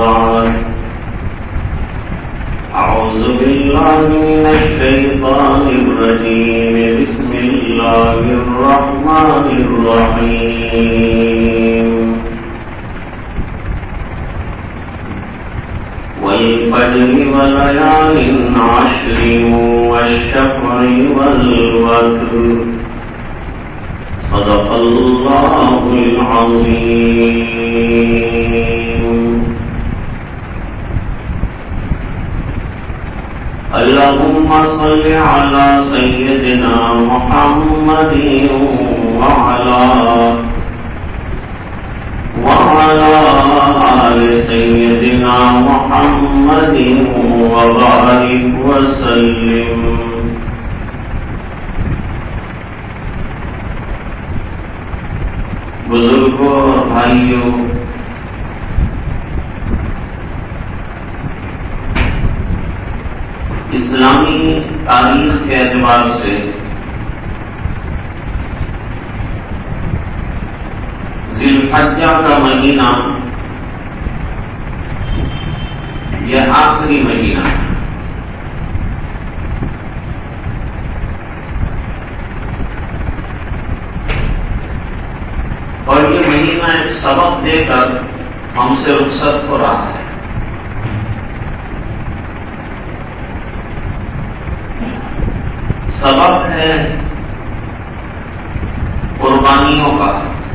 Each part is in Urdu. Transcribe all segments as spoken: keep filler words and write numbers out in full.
بعد أعوذ بالله من الشيطان الرجيم بسم الله الرحمن الرحيم والفجر وليال عشر والشفع والوتر صدق الله العظيم. اللهم صل على سيدنا محمد وعلى وعلى آل سيدنا محمد وبارك وسلم. بزرگوں اور بھائیوں، اسلامی تاریخ کے اعتبار سے ذی الحجہ کا مہینہ یہ آخری مہینہ ہے. اور یہ مہینہ ایک سبق دے کر ہم سے رخصت ہو رہا ہے. سبق ہے قربانیوں کا،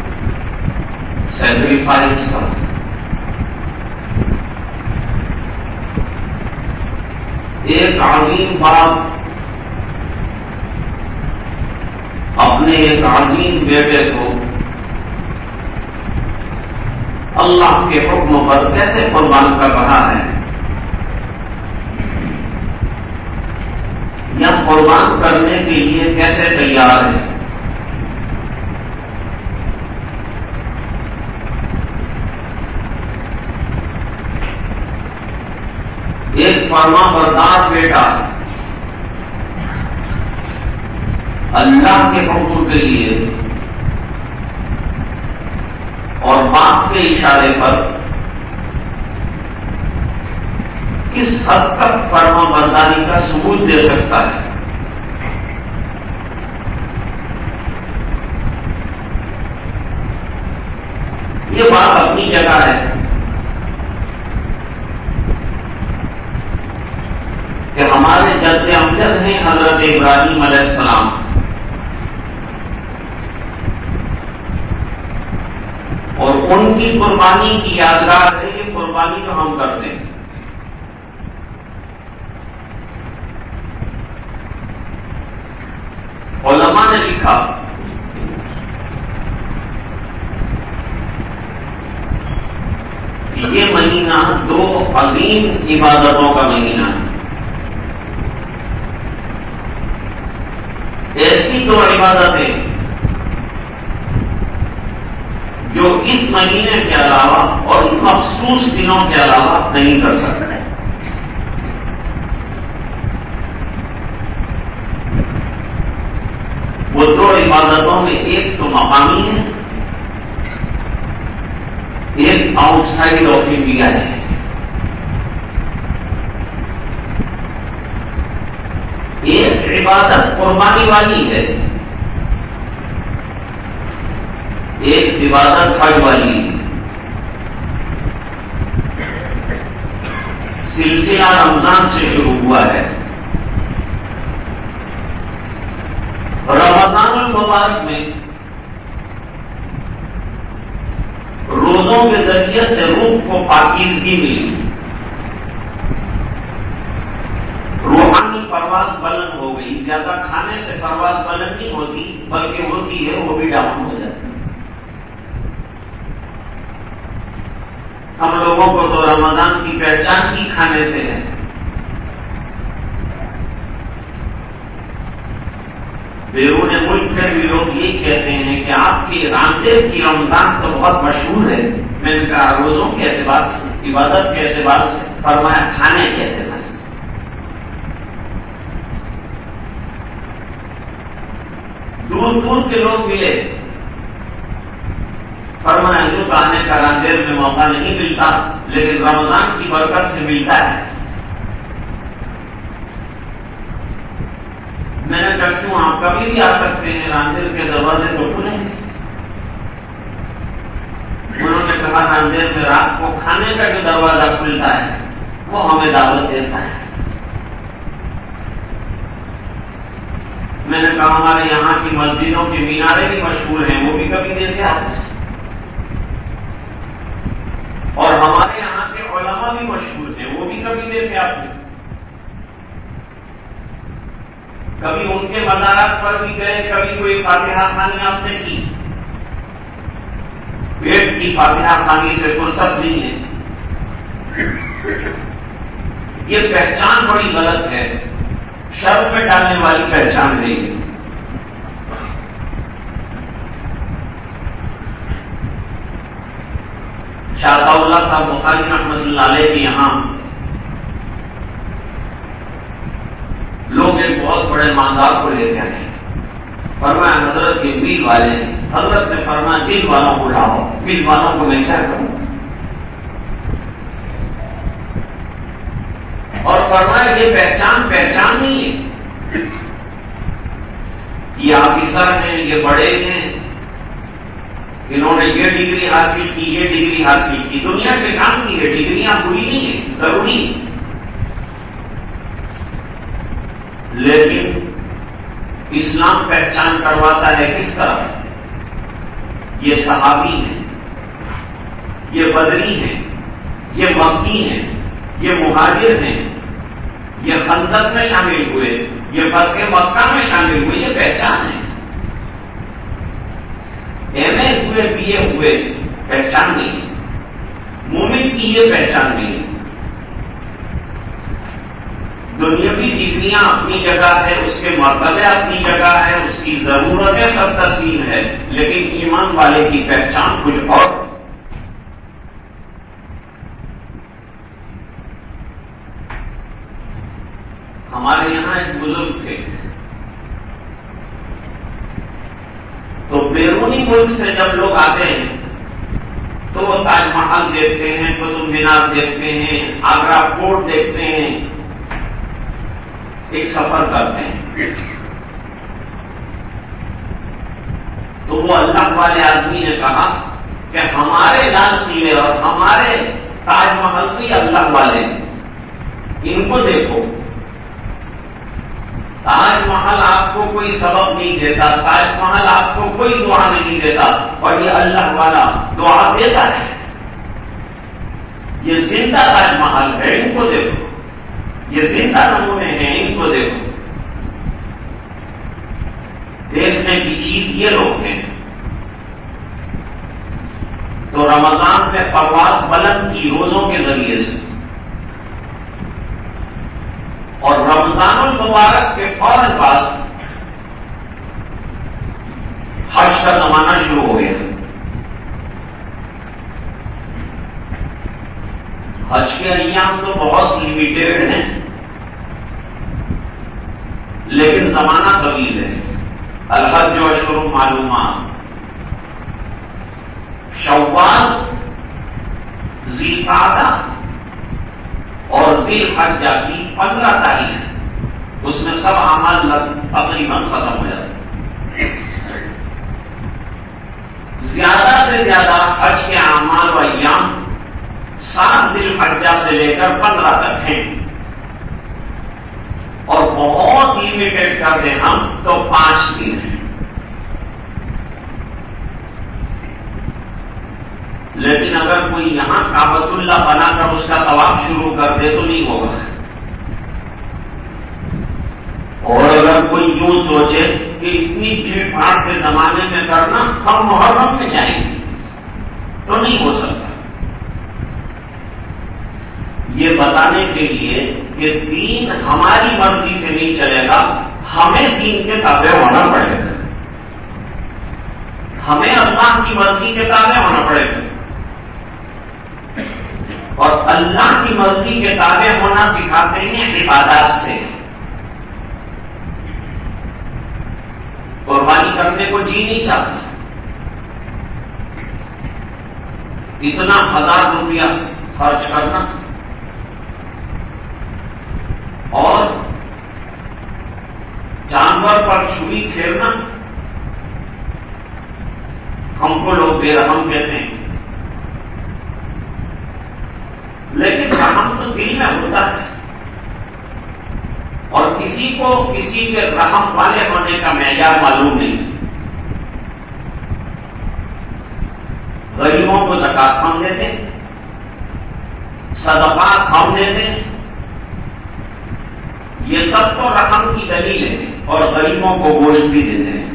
سیکریفائس کا. ایک عظیم باپ اپنے ایک عظیم بیٹے کو اللہ کے حکم پر کیسے قربان کر رہا ہے، یا قربان کرنے کے لیے کیسے تیار ہے. ایک فرما بردار بیٹا اللہ کے حکم کے لیے اور باپ کے اشارے پر کس حد تک فرما برداری کا ثبوت دے سکتا ہے. یہ بات اپنی جگہ ہے کہ ہمارے جد امجد ہیں حضرت ابراہیم علیہ السلام، اور ان کی قربانی کی یادگار ہے یہ قربانی جو ہم کرتے ہیں. علماء نے لکھا کہ یہ مہینہ دو عظیم عبادتوں کا مہینہ ہے. ایسی دو عبادتیں جو اس مہینے کے علاوہ اور ان مخصوص دنوں کے علاوہ نہیں کر سکتے. وہ دو عبادتوں میں ایک تو مقامی ہے، ایک آؤٹ سائڈ آف انڈیا ہے. ایک عبادت قربانی والی ہے، ایک عبادت حج والی ہے. سلسلہ رمضان سے شروع ہوا ہے. رمضان المبارک میں روزوں کے ذریعے سے روح کو پاکیزگی ملی، روحانی پرواز بلند ہو گئی. زیادہ کھانے سے پرواز بلند نہیں ہوتی، بلکہ ہوتی ہے وہ بھی ڈاؤن ہو جاتی. ہم لوگوں کو تو رمضان کی پہچان ہی کھانے سے ہے. بیرون ملک میں بھی لوگ یہ کہتے ہیں کہ آپ کی رامدیو کی رمضان تو بہت مشہور ہے. میں نے کہا روزوں کے اعتبار سے، عبادت کے اعتبار سے، فرمایا کھانے کے اعتبار سے. دور دور کے لوگ ملے، فرمایا یوں آنے کا راندیر میں موقع نہیں ملتا، لیکن رمضان کی برکت سے ملتا ہے۔ میں نے کہا کیوں، آپ کبھی بھی آ سکتے ہیں، راندیر کے دروازے تو کھلے ہیں۔ انہوں نے کہا راندیر میں رات کو کھانے کا جو دروازہ کھلتا ہے وہ ہمیں دعوت دیتا ہے۔ میں نے کہا ہمارے یہاں کی مسجدوں کے مینارے بھی مشہور ہیں، وہ بھی کبھی دیتے آتے ہیں، اور ہمارے یہاں کے علماء بھی مشہور ہیں، وہ بھی کبھی دیتے آتے ہیں۔ کبھی ان کے مزارات پر بھی گئے، کبھی کوئی فاتحہ خوانی آپ نے کی، پیٹ کی فاتحہ خوانی سے فرصت نہیں ہے۔ یہ پہچان بڑی غلط ہے، شرم میں ڈالنے والی پہچان نہیں ہے۔ شاہ اللہ صاحب بخاری رحمۃ اللہ علیہ کے یہاں لوگ ایک بہت بڑے مالدار کو لے کے آئے، فرمایا حضرت کے مل والے ہیں۔ حضرت نے فرمایا دل والوں کو لاؤ، مل والوں کو میں کیا کروں؟ اور فرمایا یہ پہچان پہچان نہیں ہے، یہ آفیسر ہیں، یہ بڑے ہیں، انہوں نے یہ ڈگری حاصل کی، یہ ڈگری حاصل کی، دنیا کے کام کی ہے، ڈگریاں بری نہیں ہیں، ضروری ہیں، لیکن اسلام پہچان کرواتا ہے کس طرح؟ یہ صحابی ہیں، یہ بدری ہیں، یہ مکی ہیں، یہ مہاجر ہیں، یہ خندق میں شامل ہوئے، یہ فتح مکہ میں شامل ہوئے، یہ پہچان ہے۔ ایم اے ہوئے، بی اے ہوئے، پہچان نہیں، مومن کی یہ پہچان نہیں۔ دنیاوی ڈگریاں اپنی جگہ ہے، اس کے مرتبے اپنی جگہ ہے، اس کی ضرورتیں سب تسلیم ہے، لیکن ایمان والے کی پہچان کچھ اور۔ ہمارے یہاں ایک بزرگ تھے، تو بیرونی ملک سے جب لوگ آتے ہیں تو وہ تاج محل دیکھتے ہیں، قطب مینار دیکھتے ہیں، آگرہ فورٹ دیکھتے ہیں، ایک سفر کرتے ہیں، تو وہ اللہ والے آدمی نے کہا کہ ہمارے لال قلعے اور ہمارے تاج محل بھی اللہ والے ہیں، ان کو دیکھو۔ تاج محل آپ کو کوئی سبب نہیں دیتا، تاج محل آپ کو کوئی دعا نہیں دیتا، اور یہ اللہ والا دعا دیتا ہے۔ یہ زندہ تاج محل ہے، ان کو دیکھو، یہ زندہ نمونے ہیں، ان کو دیکھو۔ دیکھنے کی چیز یہ لوگ ہیں۔ تو رمضان میں پرواز بلند کی روزوں کے ذریعے سے، اور رمضان المبارک کے فوراً بعد حج کا زمانہ شروع ہو گیا۔ حج کے ایام تو بہت لمیٹیڈ ہیں، لیکن زمانہ طویل ہے۔ الحج جو اشہر معلومات، شوال، ذی القعدہ اور ذی الحجہ کی پندرہ تاریخ، اس میں سب اعمال تقریباً ختم ہو جاتے ہیں۔ زیادہ سے زیادہ حج کے اعمال و ایام سات ذی الحجہ سے لے کر پندرہ تک ہیں، اور بہت لمیٹڈ کر دیں ہم تو پانچ دن ہیں۔ لیکن اگر کوئی یہاں کعبۃ اللہ بنا کر اس کا طواف شروع کر دے تو نہیں ہوگا، اور اگر کوئی یوں سوچے کہ اتنی بھیڑ بھاڑ کے زمانے میں کرنا ہم محرم میں جائیں گے تو نہیں ہو سکتا۔ یہ بتانے کے لیے کہ دین ہماری مرضی سے نہیں چلے گا، ہمیں دین کے تابع ہونا پڑے گا، ہمیں اللہ کی مرضی کے تابع ہونا پڑے گا، اور اللہ کی مرضی کے تابع ہونا سکھاتے ہیں عبادات سے۔ قربانی کرنے کو جی نہیں چاہتا، اتنا ہزار روپیہ خرچ کرنا اور جانور پر چھری پھیرنا، ہم کو لوگ بے رحم کہتے ہیں، لیکن رحم تو دل میں ہوتا ہے، اور کسی کو کسی کے رحم والے ہونے کا معیار معلوم نہیں۔ غریبوں کو زکات ہم دیتے، صدقات ہم دیتے، یہ سب تو رحم کی دلیل ہے، اور غریبوں کو گوشت بھی دیتے ہیں۔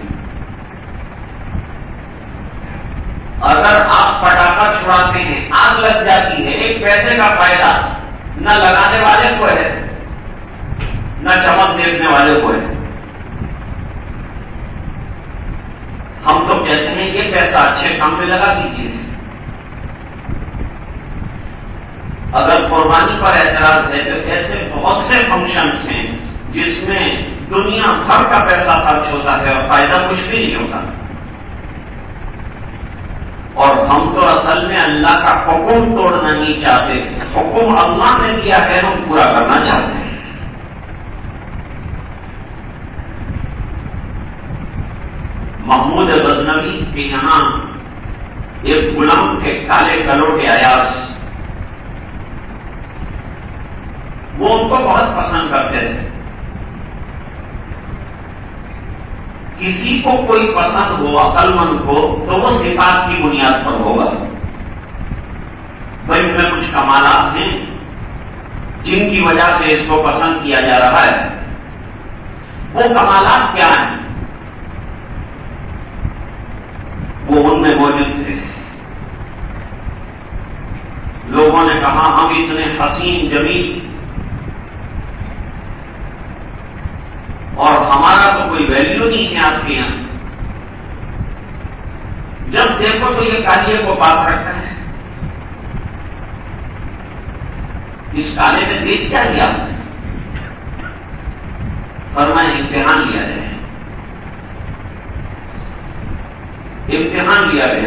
اگر آپ پٹاخہ چھڑاتے ہیں، آگ لگ جاتی ہے، ایک پیسے کا فائدہ نہ لگانے والے کو ہے نہ چمک دیکھنے والے کو ہے۔ ہم تو کہتے ہیں یہ پیسہ اچھے کام میں لگا دیجیے۔ اگر قربانی پر اعتراض ہے تو ایسے بہت سے فنکشنز ہیں جس میں دنیا بھر کا پیسہ خرچ ہوتا ہے اور فائدہ کچھ بھی نہیں ہوتا، اور ہم تو اصل میں اللہ کا حکم توڑنا نہیں چاہتے، حکم اللہ نے دیا ہے ہم پورا کرنا چاہتے ہیں۔ محمود غزنوی کے یہاں ایک غلام کے کالے کلوٹے ایاز، وہ ان کو بہت پسند کرتے تھے۔ کسی کو کوئی پسند ہو، عقل مند ہو، تو وہ صفات کی بنیاد پر ہوگا۔ بھائی میں کچھ کمالات ہیں جن کی وجہ سے اس کو پسند کیا جا رہا ہے، وہ کمالات کیا ہیں؟ وہ ان میں موجود تھے۔ لوگوں نے کہا ہم اتنے حسین جمیل اور ہمارا تو کوئی ویلیو نہیں ہے آپ کے یہاں، جب دیکھو تو یہ کالیے کو بات رکھتا ہے۔ اس کالے میں دیکھ کیا لیا؟ فرمایا امتحان لیا جائے، امتحان لیا گیا۔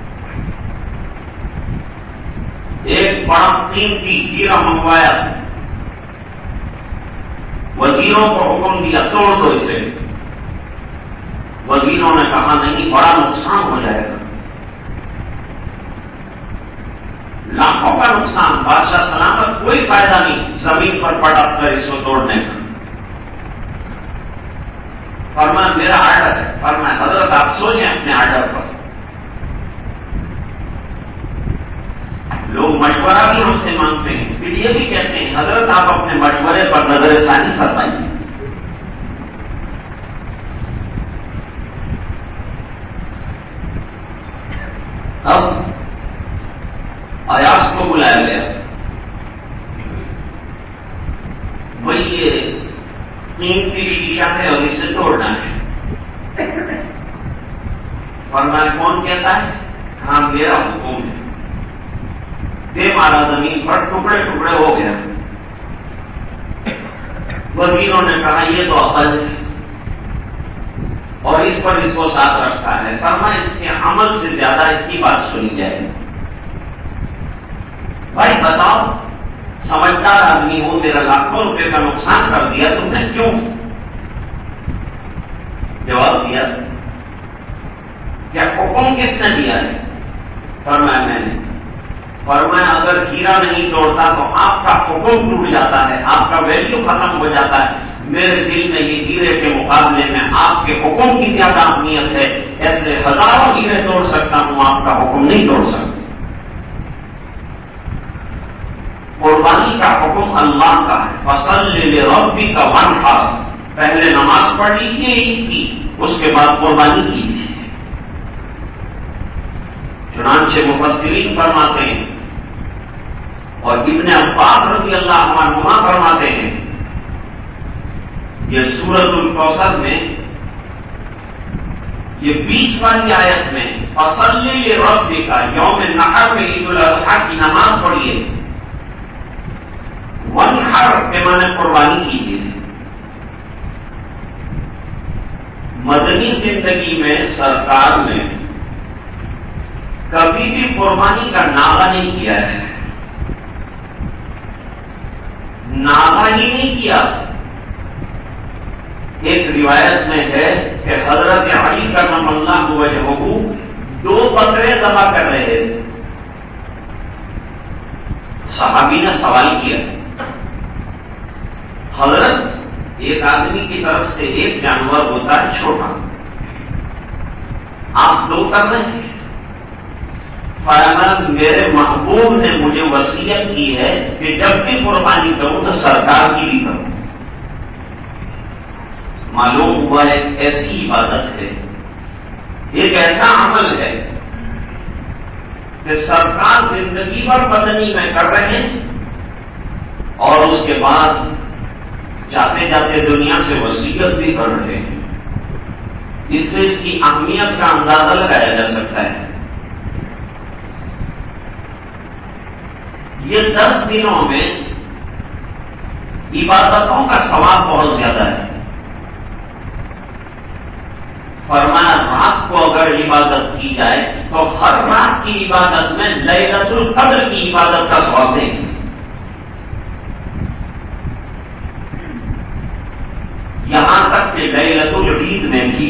ایک بڑا قیمتی ہیرا منگوایا، وزیروں کو حکم دیا توڑ دو اسے۔ وزیروں نے کہا نہیں، بڑا نقصان ہو جائے گا، لاکھوں کا نقصان، بادشاہ سلامت، کوئی فائدہ نہیں زمین پر پٹک کر اس کو توڑنے کا۔ فرمایا میرا آرڈر ہے۔ فرمایا حضرت آپ سوچیں اپنے آرڈر پر۔ لوگ مشورہ بھی ہم سے مانگتے ہیں، پھر یہ بھی کہتے ہیں حضرت آپ اپنے مشورے پر نظر ثانی فرمائیے۔ اب ایاز کو بلایا گیا، وہی یہ قیمتی شیشہ ہے اور اسے توڑنا ہے۔ فرمایا کون کہتا ہے؟ ہاں میرا حکم ہے۔ دے مارا زمین پر ٹکڑے ٹکڑے ہو گیا۔ وزیروں نے کہا یہ تو عقل ہے اور اس پر اس کو ساتھ رکھا ہے۔ فرمایا اس کے عمل سے زیادہ اس کی بات سنی جائے۔ بھائی بتاؤ، سمجھدار آدمی ہو، میرا لاکھوں روپے کا نقصان کر دیا تم نے، کیوں؟ جواب دیا کیا حکم کس نے دیا ہے؟ فرمایا میں نے۔ فرمایا اگر ہیرا نہیں توڑتا تو آپ کا حکم ٹوٹ جاتا ہے، آپ کا ویلیو ختم ہو جاتا ہے۔ میرے دل میں یہ ہیرے کے مقابلے میں آپ کے حکم کی زیادہ اہمیت ہے، ایسے ہزاروں ہیرے توڑ سکتا ہوں، آپ کا حکم نہیں توڑ سکتا۔ قربانی کا حکم اللہ کا ہے، فصلی لربک وانحر، پہلے نماز پڑھ لیجیے عید کی، اس کے بعد قربانی کیجیے۔ چنانچہ مفسرین فرماتے ہیں اور ابن عباس رضی اللہ عنہما فرماتے ہیں، یہ سورۃ الکوثر میں یہ بیچ والی آیت میں فصلی لربک، یوم النحر میں عید الاضحیٰ کی نماز پڑھیے، وانحر کے معنی قربانی کیجیے۔ مدنی زندگی میں سرکار نے کبھی بھی قربانی کا ناغہ نہیں کیا ہے، ناغہ ہی نہیں کیا۔ ایک روایت میں ہے کہ حضرت علی کرم اللہ وجہہ دو بکرے ذبح کر رہے تھے، صحابی نے سوال کیا، حضرت ایک آدمی کی طرف سے ایک جانور ہوتا ہے چھوٹا، آپ دو کر رہے ہیں؟ فرمایا میرے محبوب نے مجھے وصیت کی ہے کہ جب بھی قربانی کروں تو سرکار کی بھی کروں۔ معلوم ہوا ایک ایسی عبادت ہے، ایک ایسا عمل ہے کہ سرکار زندگی بھر بدنی میں کر رہے ہیں اور اس کے بعد جاتے جاتے دنیا سے وصیت بھی کر رہے ہیں۔ اس سے اس کی اہمیت کا اندازہ لگایا جا سکتا ہے۔ یہ دس دنوں میں عبادتوں کا ثواب بہت زیادہ ہے۔ فرمایا رات کو اگر عبادت کی جائے تو ہر رات کی عبادت میں لیلۃ القدر کی عبادت کا ثواب دیں گے۔ یہاں تک کہ لیلۃ العید میں بھی،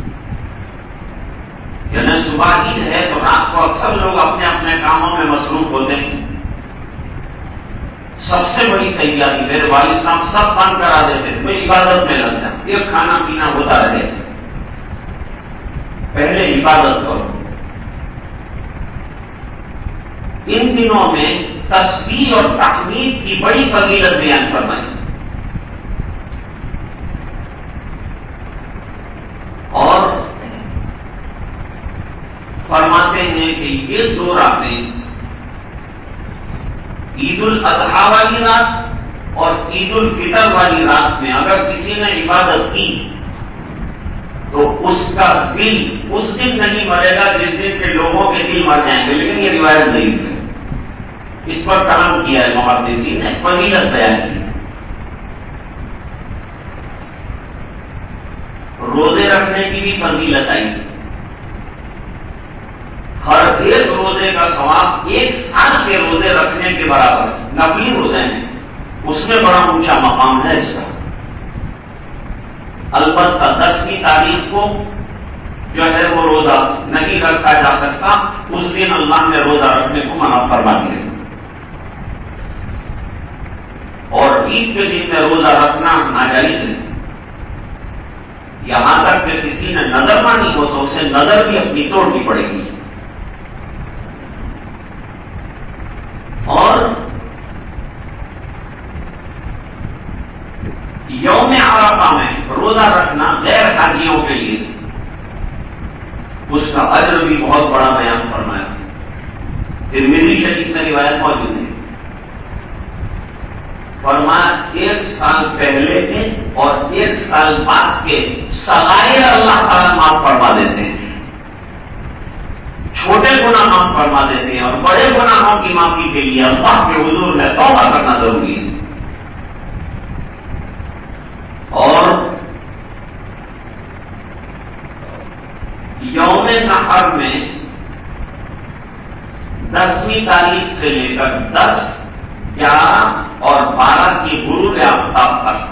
یعنی صبح عید ہے تو رات کو اکثر لوگ اپنے اپنے کاموں میں مصروف ہوتے ہیں۔ سب سے بڑی تیاری میرے والد صاحب سب بند کرا دیتے تھے، میں عبادت میں لگتا، ایک کھانا پینا ہوتا رہے، پہلے عبادت کرو۔ ان دنوں میں تسبیح اور تحمید کی بڑی فضیلت بیان فرمائی، اور فرماتے ہیں کہ یہ دو راتیں عید الاضحیٰ والی رات اور عید الفطر والی رات میں اگر کسی نے عبادت کی تو اس کا دل اس دن نہیں مرے گا جس دن کے لوگوں کے دل مر جائیں گے، لیکن یہ روایت نہیں ہے، اس پر کلام کیا ہے محدثین نے، فضیلت بیان کی۔ روزے رکھنے کی بھی فضیلت آئی، ہر ایک روزے کا ثواب ایک سال کے روزے رکھنے کے برابر، نفلی روزے ہیں اس میں بڑا اونچا مقام ہے اس کا۔ البتہ دسویں تاریخ کو جو ہے وہ روزہ نہیں رکھا جا سکتا، اس دن اللہ نے روزہ رکھنے کو منع فرما دیا، اور عید کے دن میں روزہ رکھنا ناجائز ہے۔ یہاں تک کہ کسی نے نظر مانی ہو تو اسے نظر بھی اپنی توڑنی پڑے گی۔ اور یوم عرفہ میں روزہ رکھنا غیر حاجیوں کے لیے، اس کا اجر بھی بہت بڑا بیان فرمایا۔ ترمذی شریف میں روایت موجود ہے، فرمایا ایک سال پہلے کے اور ایک سال بعد کے صغائر اللہ تعالیٰ معاف فرما دیتے ہیں، چھوٹے گناہ معاف فرما دیتے ہیں، اور بڑے گناہوں کی معافی کے لیے اللہ کے حضور میں توبہ کرنا ضروری ہے۔ اور یوم نحر میں دسویں تاریخ سے لے کر دس، گیارہ اور بارہ کی غروب آفتاب تک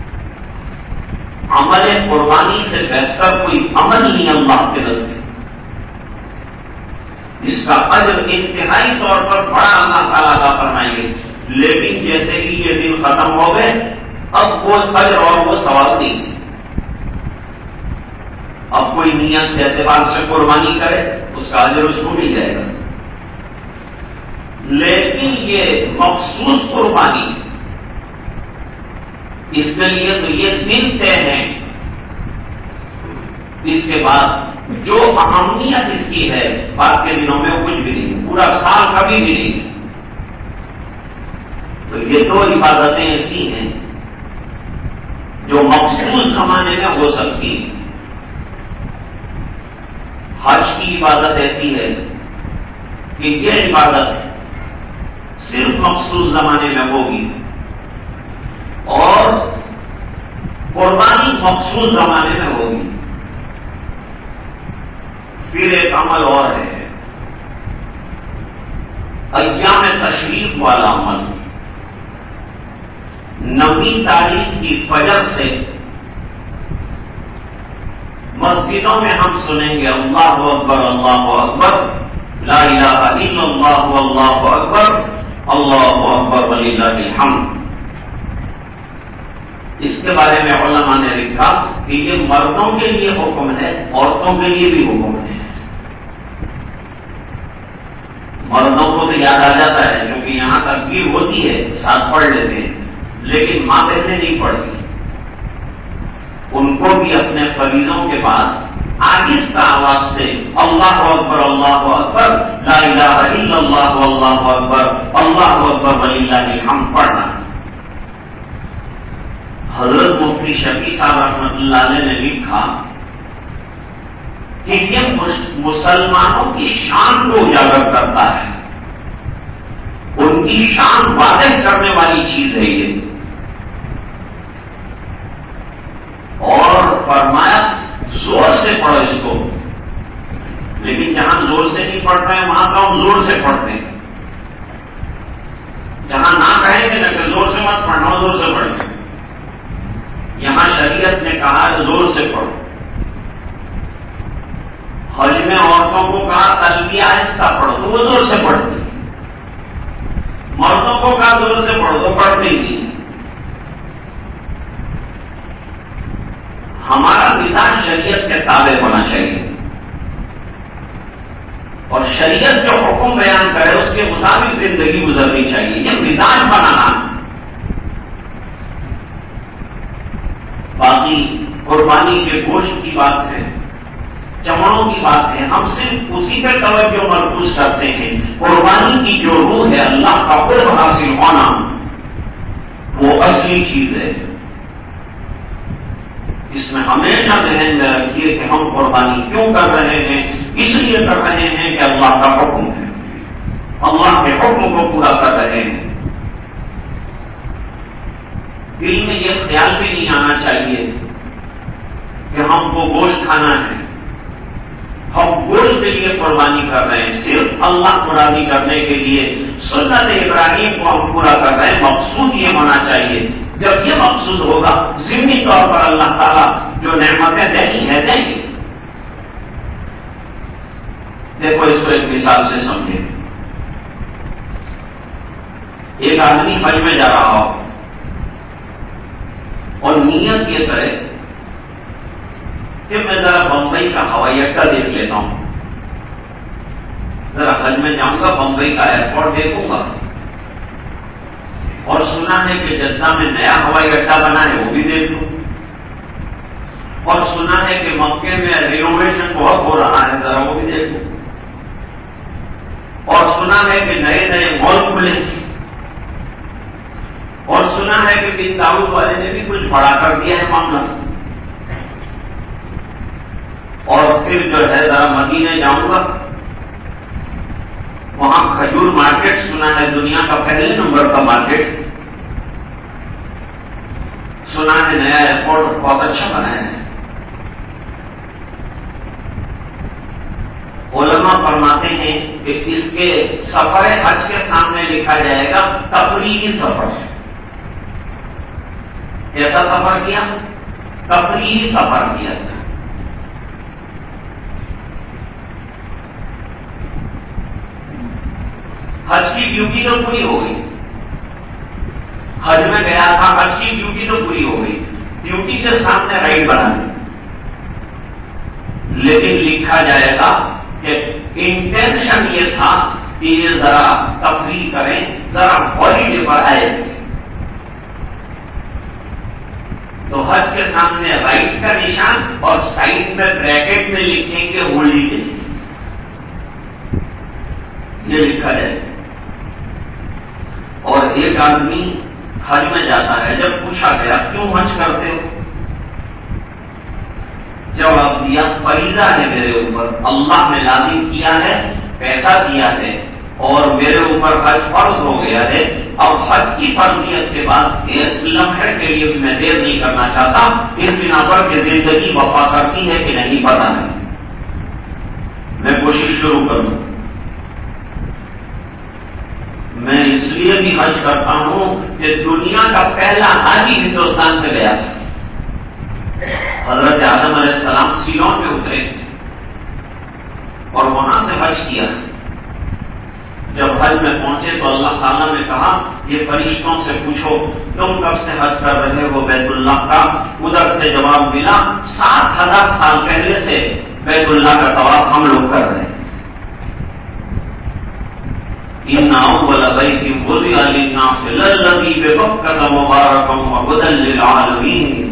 عمل قربانی سے بہتر کوئی عمل نہیں اللہ کے نزدیک۔ اس کا اجر انتہائی طور پر بڑا اللہ تعالیٰ کا فرمائیں گے، لیکن جیسے ہی یہ دن ختم ہو گئے اب وہ اجر اور وہ ثواب نہیں ہے۔ اب کوئی نیت کے اعتبار سے قربانی کرے اس کا اجر اس کو مل جائے گا، لیکن یہ مخصوص قربانی اس کے لیے تو یہ دن طے ہیں، اس کے بعد جو اہمیت اس کی ہے بعد کے دنوں میں وہ کچھ بھی نہیں، پورا سال کبھی بھی نہیں۔ تو یہ دو عبادتیں ایسی ہیں جو مخصوص زمانے میں ہو سکتی ہیں۔ حج کی عبادت ایسی ہے کہ یہ عبادت صرف مخصوص زمانے میں ہوگی، اور قربانی مخصوص زمانے میں ہوگی۔ پھر ایک عمل اور ہے ایام تشریف والا عمل، نویں تاریخ کی فجر سے مسجدوں میں ہم سنیں گے اللہ اکبر اللہ اکبر، لا الہ الا اللہ واللہ اکبر، اللہ اکبر وللہ الحمد۔ اس کے بارے میں علماء نے لکھا کہ یہ مردوں کے لیے حکم ہے، عورتوں کے لیے بھی حکم ہے۔ مردوں کو تو یاد آ جاتا ہے کیونکہ یہاں تکبیر ہوتی ہے، ساتھ پڑھ لیتے ہیں، لیکن ماں بہنیں نہیں پڑھتی، ان کو بھی اپنے فریضوں کے بعد آہستہ آواز سے اللہ اکبر اللہ اکبر، لا الہ الا اللہ واللہ اکبر، اللہ اکبر وللہ الحمد پڑھنا۔ حضرت مفتی شفیع صاحب رحمۃ اللہ علیہ نے لکھا کہ یہ مسلمانوں کی شان کو اجاگر کرتا ہے، ان کی شان واضح کرنے والی چیز ہے یہ، اور فرمایا زور سے پڑھو اس کو، لیکن جہاں زور سے نہیں پڑھ رہے ہیں وہاں تو ہم زور سے پڑھتے ہیں، جہاں نہ کہیں گے نا کہ زور سے مت پڑھنا، زور سے پڑھیں، یہاں شریعت نے کہا زور سے پڑھو۔ حج میں عورتوں کو کہا تلبیہ آہستہ پڑھو تو وہ زور سے پڑھتی، مردوں کو کہا زور سے پڑھو تو پڑھتے ہی نہیں۔ ہمارا مزاج شریعت کے تابع ہونا چاہیے، اور شریعت جو حکم بیان کرے اس کے مطابق زندگی گزرنی چاہیے، یہ مزاج بنانا۔ باقی قربانی کے گوشت کی بات ہے، چمڑوں کی بات ہے، ہم صرف اسی پہ توجہ مرکوز کرتے ہیں۔ قربانی کی جو روح ہے، اللہ کا قرب حاصل ہونا، وہ اصلی چیز ہے۔ اس میں ہمیشہ ذہن میں رکھیے کہ ہم قربانی کیوں کر رہے ہیں، اس لیے کر رہے ہیں کہ اللہ کا حکم ہے، اللہ کے حکم کو پورا کر رہے ہیں۔ دل میں یہ خیال بھی نہیں آنا چاہیے کہ ہم کو گوشت کھانا ہے، ہم گوشت کے لیے قربانی کر رہے ہیں، صرف اللہ کو راضی کرنے کے لیے سنت ابراہیم کو ہم پورا کر رہے ہیں۔ مقصود یہ ہونا چاہیے، جب یہ مقصود ہوگا ضمنی طور پر اللہ تعالیٰ جو نعمتیں دینی ہے دیں گے۔ دیکھو اس کو ایک مثال سے سمجھے، ایک آدمی حج میں جا رہا ہو اور نیت یہ کرے کہ میں ذرا بمبئی کا ہوائی اڈہ دیکھ لیتا ہوں، ذرا حج میں جاؤں گا بمبئی کا ایئرپورٹ دیکھوں گا، اور سنا ہے کہ جدہ میں نیا ہوائی اڈہ بنا ہے وہ بھی دیکھ لوں، اور سنا ہے کہ مکے میں رینوویشن بہت ہو رہا ہے ذرا وہ بھی دیکھ لوں، اور سنا ہے کہ نئے نئے مال کھلے، اور سنا ہے کہ بن داؤد والے نے بھی کچھ بڑا کر دیا ہے معاملہ، اور پھر جو ہے ذرا مدینے جاؤں گا، وہاں کھجور مارکیٹ سنا ہے دنیا کا پہلے نمبر کا مارکیٹ، سنا ہے نیا ایئرپورٹ بہت اچھا بنایا ہے۔ علماء فرماتے ہیں کہ اس کے سفر حج کے سامنے لکھا جائے گا تفریحی سفر۔ کیسا سفر کیا؟ تفریحی سفر کیا۔ حج کی ڈیوٹی تو پوری ہو گئی، حج میں گیا تھا، حج کی ڈیوٹی تو پوری ہو گئی، ڈیوٹی کے سامنے رائٹ بنا دی، لیکن لکھا جائے گا کہ انٹینشن یہ تھا کہ یہ ذرا تفریح کریں، ذرا ہالیڈے پر آئے، تو حج کے سامنے رائٹ کا نشان اور سائڈ میں بریکٹ میں لکھیں گے ہالیڈے، یہ لکھا جائے۔ اور ایک آدمی حج میں جاتا ہے، جب پوچھا گیا کیوں حج کرتے ہو، جواب دیا فریضہ ہے میرے اوپر، اللہ نے لازم کیا ہے، پیسہ دیا ہے، اور میرے اوپر حج فرض ہو گیا ہے، اب حج کی فرضیت کے بعد ایک لمحے کے لیے بھی میں دیر نہیں کرنا چاہتا، اس بنا پر کہ زندگی وفا کرتی ہے کہ نہیں پتہ نہیں، میں کوشش شروع کروں۔ لیے بھی حج کرتا ہوں کہ دنیا کا پہلا حاجی ہندوستان سے گیا تھا. حضرت آدم علیہ السلام سیلون میں اترے اور وہاں سے حج کیا. جب حج میں پہنچے تو اللہ تعالیٰ نے کہا یہ فرشتوں سے پوچھو تم کب سے حج کر رہے ہو بیت اللہ کا. ادھر سے جواب ملا سات ہزار سال پہلے سے بیت اللہ کا طواف ہم لوگ کر رہے ہیں. ان اول بیت وضع للناس للذی ببکۃ مبارکا وہدی للعالمین.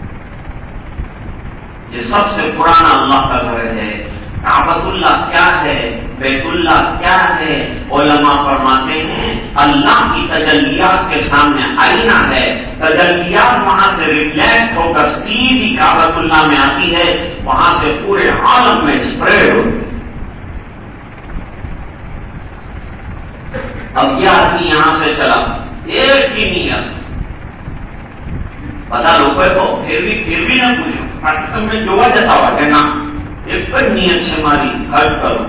یہ سب سے پرانا اللہ کا گھر ہے. کعبۃ اللہ کیا ہے, بیت اللہ کیا ہے؟ علماء فرماتے ہیں اللہ کی تجلیات کے سامنے آئینہ ہے. تجلیات وہاں سے ریفلیکٹ ہو کر سیدھی کعبۃ اللہ میں آتی ہے, وہاں سے پورے عالم میں اسپریڈ ہوتی ہے. اب یہ آدمی یہاں سے چلا ایک کی نیت پتا روپے کو پھر بھی پھر بھی نہ پوچھو تم نے جو جتا ہوا کہ نا ایک پر نیت سے ماری حج کرو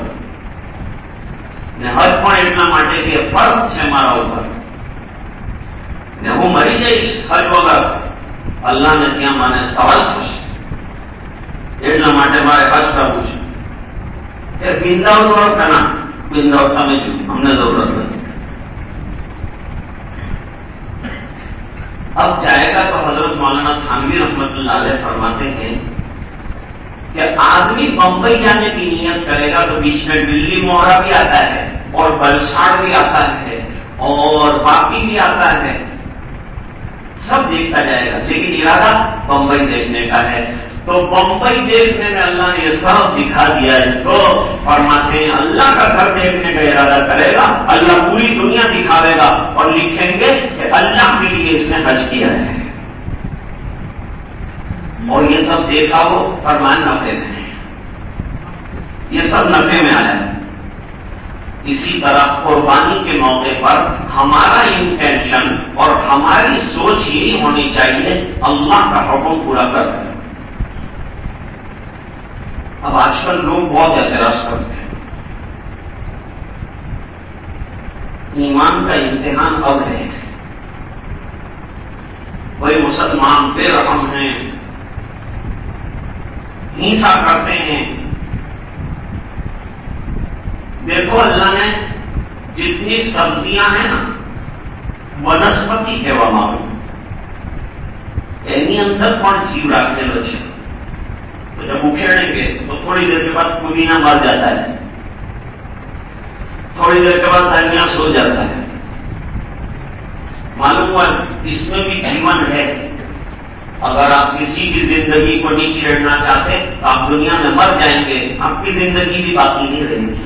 نے حج પણ એટલા માટે કે ફર્જ છે મારા ઉપર ને હું મરી જઈશ હજ વગર અલ્લાહને ત્યાં મને સવાલ થશે એટલા માટે મારે હજ કરવું છે. એ બિંદાવત વાળો કના બિંદાવત તમે જો અમને જરૂરત નથી. اب جائے گا تو حضرت مولانا تھانوی رحمۃ اللہ علیہ فرماتے ہیں کہ آدمی بمبئی جانے کی نیت کرے گا تو بیچ میں دلی مہرا بھی آتا ہے اور بلساڑ بھی آتا ہے اور باقی بھی آتا ہے, سب دیکھتا جائے گا, لیکن ارادہ بمبئی دیکھنے کا ہے. تو بمبئی دیکھنے میں اللہ نے یہ سب دکھا دیا. اس کو فرماتے ہیں اللہ کا گھر دیکھنے کا ارادہ کرے گا اللہ پوری دنیا دکھاوے گا اور لکھیں گے کہ اللہ کے لیے اس نے حج کیا ہے. اور یہ سب دیکھا ہو فرمان نفے میں, یہ سب نفے میں آیا. اسی طرح قربانی کے موقع پر ہمارا انٹینشن اور ہماری سوچ یہی ہونی چاہیے اللہ کا حکم پورا کر دیں. اب آج کل لوگ بہت اعتراض کرتے ہیں. ایمان کا امتحان اب ہے. وہی مسلمان بے رحم ہیں, ہنسا کرتے ہیں. دیکھو اللہ نے جتنی سبزیاں ہیں نا વનસ્પતિ કહેવામાં આવે એની અંદર પણ જીવ રાખેલો છે. تو جب اکھیڑیں گے تو تھوڑی دیر کے بعد پودینہ مر جاتا ہے, تھوڑی دیر کے بعد دھنیا سو جاتا ہے. معلوم ہوا اس میں بھی جیون ہے. اگر آپ کسی کی زندگی کو نہیں چھیڑنا چاہتے تو آپ دنیا میں مر جائیں گے, آپ کی زندگی بھی باقی نہیں رہے گی.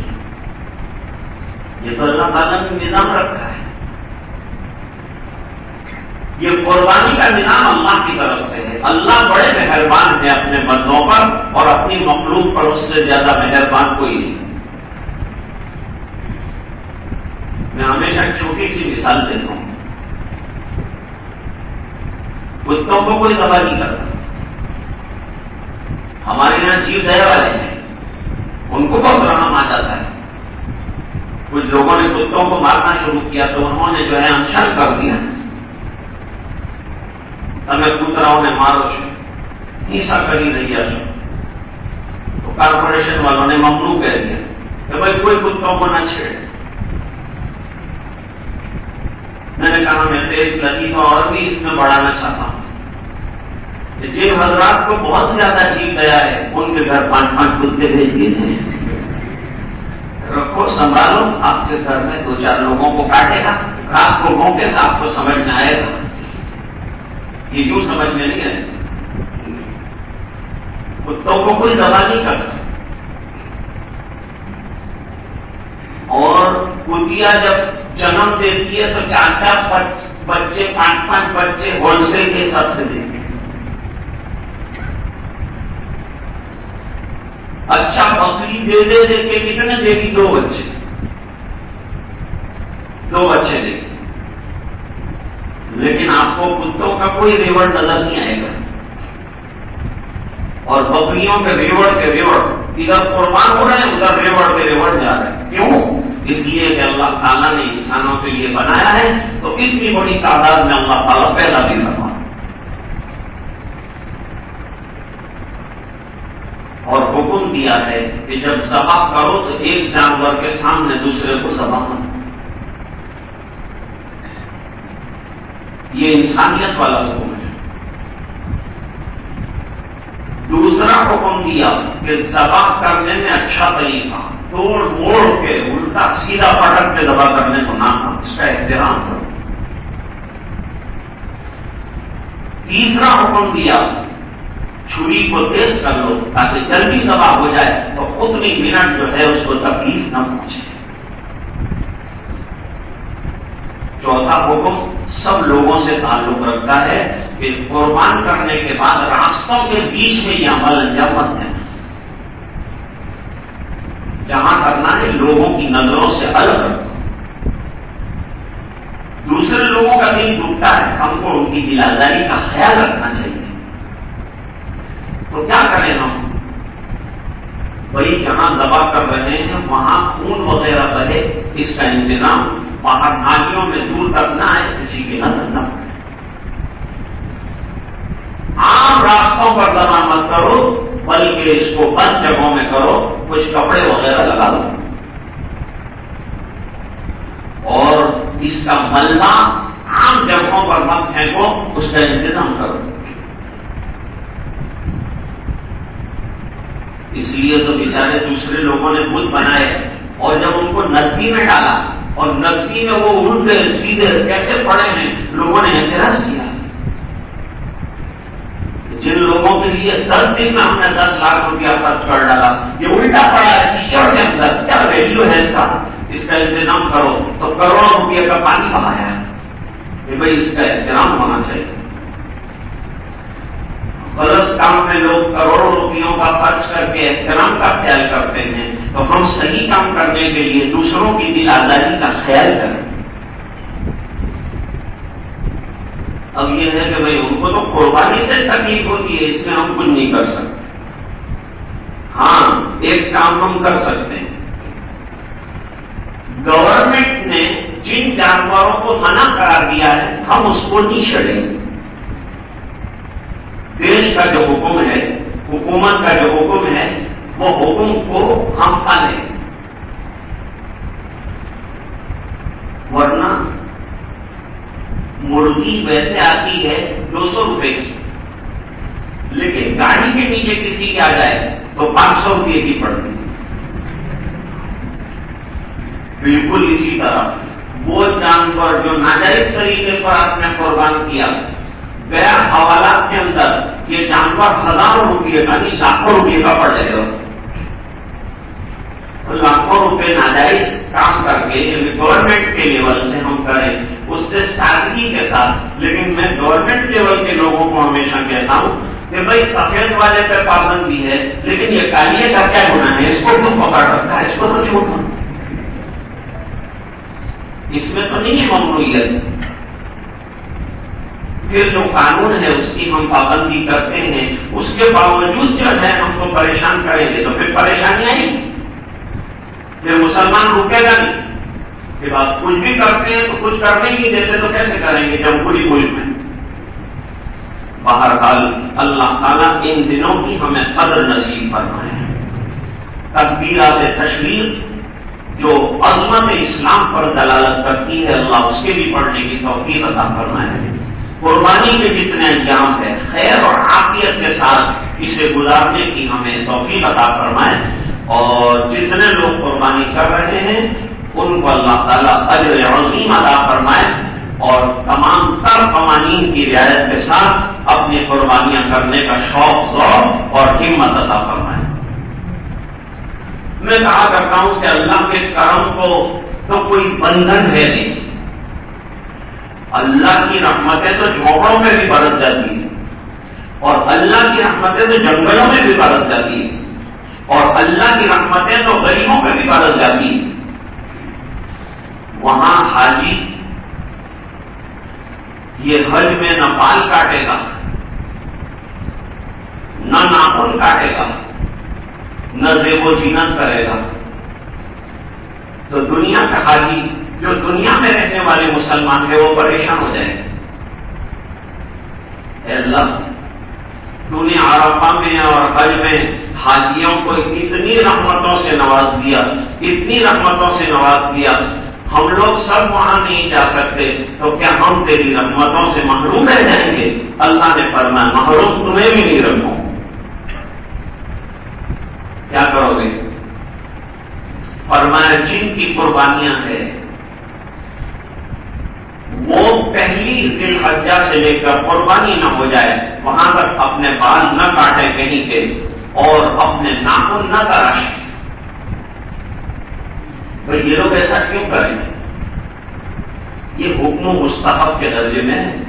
یہ تو اللہ تعالیٰ نے نظام رکھا ہے. یہ قربانی کا نظام اللہ کی طرف سے ہے. اللہ بڑے مہربان ہے اپنے بندوں پر اور اپنی مخلوق پر اس سے زیادہ مہربان کوئی نہیں. میں ہمیشہ چھوٹی سی مثال دیتا ہوں. کتوں کو کوئی دبا نہیں کرتا. ہمارے یہاں جیو دیا والے ہیں, ان کو بہت رحم آ جاتا ہے. کچھ لوگوں نے کتوں کو مارنا شروع کیا تو انہوں نے جو ہے انشن کر دیا. તમે કૂતરાઓને મારો છો, હિંસા કરી રહ્યા છો. તો કોર્પોરેશન વાળોને મમનુ કહી दिया कि भाई कोई कुत्तों को न छेड़े. मैंने कहा मैं तो एक लतीफा और भी इसमें बढ़ाना चाहता हूं कि जिन हजरात को बहुत ज्यादा जीव दया है उनके घर पांच पांच कुत्ते भेज दिए थे. रखो, संभालो, आपके घर में दो चार लोगों को काटेगा, रात को भौंकेगा, आपको समझ में आएगा. یہ یوں سمجھ میں نہیں آئے. کتوں کو کوئی دبا نہیں کرتا. اور کتیا جب جنم دیتی ہے تو چار چار بچے پانچ پانچ بچے ہول سیل کے حساب سے دیتے ہیں. اچھا بکری دے دے دے کے کتنے دے گی؟ دو بچے دو بچے دے گی. لیکن آپ کو کتوں کا کوئی ریوڑ نظر نہیں آئے گا اور بکریوں کے ریوڑ کے ریوڑ ادھر قربان ہو رہے ہیں, ادھر ریوڑ کے ریوڑ جا رہے ہیں. کیوں؟ اس لیے کہ اللہ تعالیٰ نے انسانوں کے لیے بنایا ہے تو اتنی بڑی تعداد میں اللہ تعالیٰ پیدا بھی کروا اور حکم دیا ہے کہ جب ذبح کرو تو ایک جانور کے سامنے دوسرے کو ذبح کرو. یہ انسانیت والا حکم ہے. دوسرا حکم دیا کہ ذبح کرنے میں اچھا طریقہ توڑ موڑ کے الٹا سیدھا پٹک کے ذبح کرنے کو نہ کرو، اس کا احترام کرو. تیسرا حکم دیا چھری کو تیز کر لو تاکہ جلدی ذبح ہو جائے تو اتنی منٹ جو ہے اس کو تکلیف نہ پہنچے. چوتھا حکم سب لوگوں سے تعلق رکھتا ہے کہ قربان کرنے کے بعد راستوں کے بیچ میں یہ عمل انجام مت دینا. جہاں کرنا ہے لوگوں کی نظروں سے الگ رکھو. دوسرے لوگوں کا دل ٹوٹتا ہے، ہم کو ان کی دل آزاری کا خیال رکھنا چاہیے. تو کیا کریں ہم؟ بھائی جہاں ذبح کر رہے ہیں وہاں خون وغیرہ بہے، اس کا انتظام باہر نالیوں میں دور تک نہ آئے، کسی کی نظر نہ پڑے. عام راستوں پر ذبح مت کرو بلکہ اس کو بند جگہوں میں کرو، کچھ کپڑے وغیرہ لگا دو اور اس کا ملبہ عام جگہوں پر مت پھینکو، اس کا انتظام کرو. اس لیے تو بیچارے دوسرے لوگوں نے بت بنائے اور جب ان کو ندی میں ڈالا اور ندی میں وہ الٹے سیدھے کیسے پڑے ہیں، لوگوں نے اعتراض کیا. جن لوگوں کے لیے دس دن میں ہم نے دس لاکھ روپیہ خرچ کر ڈالا، یہ الٹا پڑا ہے کیچڑ کے اندر، کیا ویلیو ہے اس کا؟ اس کا انتظام کرو. تو کروڑوں روپیے کا پانی بہایا کہ بھائی اس کا احترام ہونا چاہیے. غلط کام میں لوگ کروڑوں روپیوں کا خرچ کر کے احترام کا خیال کرتے ہیں، تو ہم صحیح کام کرنے کے لیے دوسروں کی دل آزاری کا خیال کریں. اب یہ ہے کہ بھائی ان کو تو قربانی سے تکلیف ہوتی ہے، اس میں ہم کچھ نہیں کر سکتے. ہاں ایک کام ہم کر سکتے ہیں، گورنمنٹ نے جن جانوروں کو منع قرار دیا ہے ہم اس کو نہیں چھڑیں گے. دیش کا جو حکم ہے، حکومت کا جو حکم ہے، وہ حکم کو ہم پالیں. ورنہ مرغی ویسے آتی ہے دو سو روپے کی، لیکن گاڑی کے نیچے کسی کی آ جائے تو پانچ سو روپئے کی پڑتی ہے. بالکل اسی طرح وہ جانور جو ناجائز طریقے پر آپ نے قربان کیا، غیر حوالات کے اندر یہ جانور ہزاروں روپئے کا نہیں لاکھوں روپئے کا پڑ جائے گا. لاکھوں روپے ناجائز کام کر کے گورنمنٹ کے لیول سے ہم کریں اس سے سادگی کے ساتھ. لیکن میں گورنمنٹ لیول کے لوگوں کو ہمیشہ کہتا ہوں کہ بھائی سفید والے پہ پابندی ہے لیکن یہ کالیے کا کیا گناہ ہے، اس کو کیوں پکڑ رکھا ہے، اس کو تو چھوڑ دو. اس میں تو نہیں ہے ممنوعیت. پھر جو قانون ہے اس کی ہم پابندی کرتے ہیں، اس کے باوجود جو ہے ہم کو پریشان کریں گے تو پھر پریشانی آئے گی. پھر مسلمان رکے گا نہیں کہ آپ کچھ بھی کرتے ہیں تو کچھ کرنے ہی دیتے تو کیسے کریں گے جمہوری ملک میں. بہرحال اللہ تعالیٰ ان دنوں کی ہمیں قدر نصیب فرمائے. تکبیرات تشریق جو عظمت اسلام پر دلالت کرتی ہے، اللہ اس کے بھی پڑھنے کی توفیق عطا فرمائے. قربانی کے جتنے انجام ہے خیر اور عافیت کے ساتھ اسے گزارنے کی ہمیں توفیق عطا فرمائے. اور جتنے لوگ قربانی کر رہے ہیں ان کو اللہ تعالیٰ اجر عظیم عطا فرمائے اور تمام تر قوانین کی رعایت کے ساتھ اپنی قربانیاں کرنے کا شوق ذوق اور ہمت عطا فرمائے. میں کہا کرتا ہوں کہ اللہ کے کرم کو تو کوئی بندھن ہے نہیں. اللہ کی رحمتیں تو جھونپڑوں میں بھی برس جاتی ہیں اور اللہ کی رحمتیں تو جنگلوں میں بھی برس جاتی ہیں اور اللہ کی رحمتیں تو غریبوں میں بھی برس جاتی ہیں. وہاں حاجی یہ حج میں نہ بال کاٹے گا، نہ ناخن کاٹے گا، نہ زیب و زینت کرے گا، تو دنیا کا حاجی جو دنیا میں رہنے والے مسلمان ہیں وہ پریشان ہو جائیں گے. اے اللہ تو نے عرفہ میں اور حج میں حاجیوں کو اتنی رحمتوں سے نواز دیا, اتنی رحمتوں سے نواز دیا, ہم لوگ سب وہاں نہیں جا سکتے, تو کیا ہم تیری رحمتوں سے محروم رہ جائیں گے؟ اللہ نے فرمایا محروم تمہیں بھی نہیں رکھوں. کیا کرو گے؟ فرمایا جن کی قربانیاں ہیں وہ پہلی ذی الحجہ سے لے کر قربانی نہ ہو جائے وہاں تک اپنے بال نہ کاٹیں کہیں کے اور اپنے ناخن نہ تراشیں. تو یہ لوگ ایسا کیوں کریں؟ یہ حکم مستحب کے درجے میں ہے,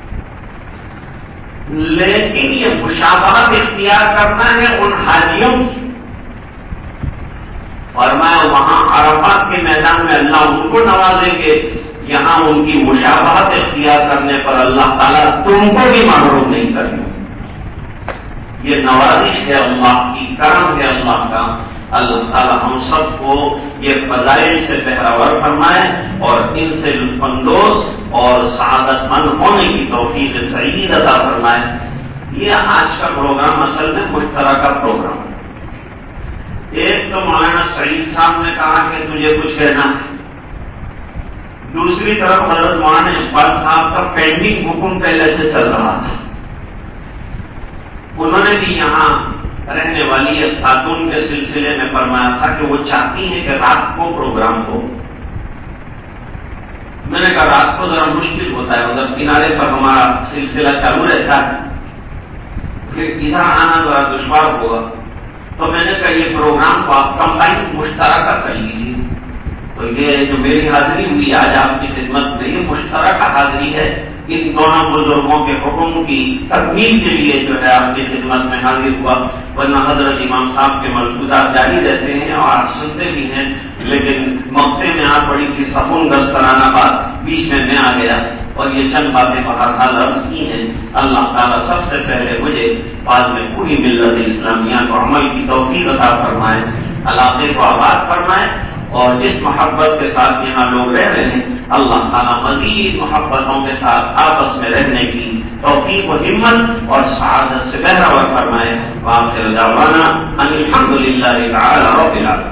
لیکن یہ مشابہت اختیار کرنا ہے ان حاجیوں کی. فرمایا وہاں عرفات کے میدان میں اللہ ان کو نوازیں گے, یہاں ان کی مشابہت اختیار کرنے پر اللہ تعالیٰ تم کو بھی محروم نہیں کریں گے. یہ نوازش ہے اللہ کی, کرم ہے اللہ کا. اللہ تعالیٰ ہم سب کو یہ فضائل سے بہراور فرمائے اور ان سے لطف اندوز اور سعادت مند ہونے کی توفیق سعید عطا فرمائے. یہ آج کا پروگرام اصل میں مشترکہ پروگرام ہے. ایک تو مولانا سعید صاحب نے کہا کہ تجھے کچھ کہنا ہے, دوسری طرف حضرت مولانا اقبال صاحب کا پینڈنگ حکم پہلے سے چل رہا تھا. انہوں نے بھی یہاں رہنے والی ایک خاتون کے سلسلے میں فرمایا تھا کہ وہ چاہتی ہیں کہ رات کو پروگرام ہو. میں نے کہا رات کو ذرا مشکل ہوتا ہے, ادھر کنارے پر ہمارا سلسلہ چالو رہتا ہے, پھر ادھر آنا ذرا دشوار ہوگا. تو میں نے کہا یہ پروگرام کو آپ کمبائن مشترکہ کر لیجیے. تو یہ جو میری حاضری ہوئی آج آپ کی خدمت میں یہ مشترکہ حاضری ہے ان دونوں بزرگوں کے حکم کی تکمیل کے لیے جو ہے آپ کی خدمت میں حاضر ہوا. ورنہ حضرت امام صاحب کے ملفوظات جاری رہتے ہیں اور آپ سنتے بھی ہیں, لیکن موقع میں آپ بڑی سی سکون گسترانہ بات بیچ میں میں آ گیا اور یہ چند باتیں بہرحال عرض کی ہیں. اللہ تعالیٰ سب سے پہلے مجھے بعد میں پوری ملت اسلامیہ کو عمل کی توفیق عطا فرمائے, علاقے کو آباد فرمائے اور جس محبت کے ساتھ یہاں لوگ رہ رہے ہیں اللہ تعالیٰ مزید محبتوں کے ساتھ آپس میں رہنے کی توفیق و ہمت اور سعادت سے بہراور فرمائے. وآخر دعوانا ان الحمد للہ تعالی رب العالمین.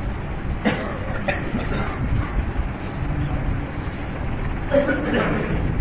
Thank you.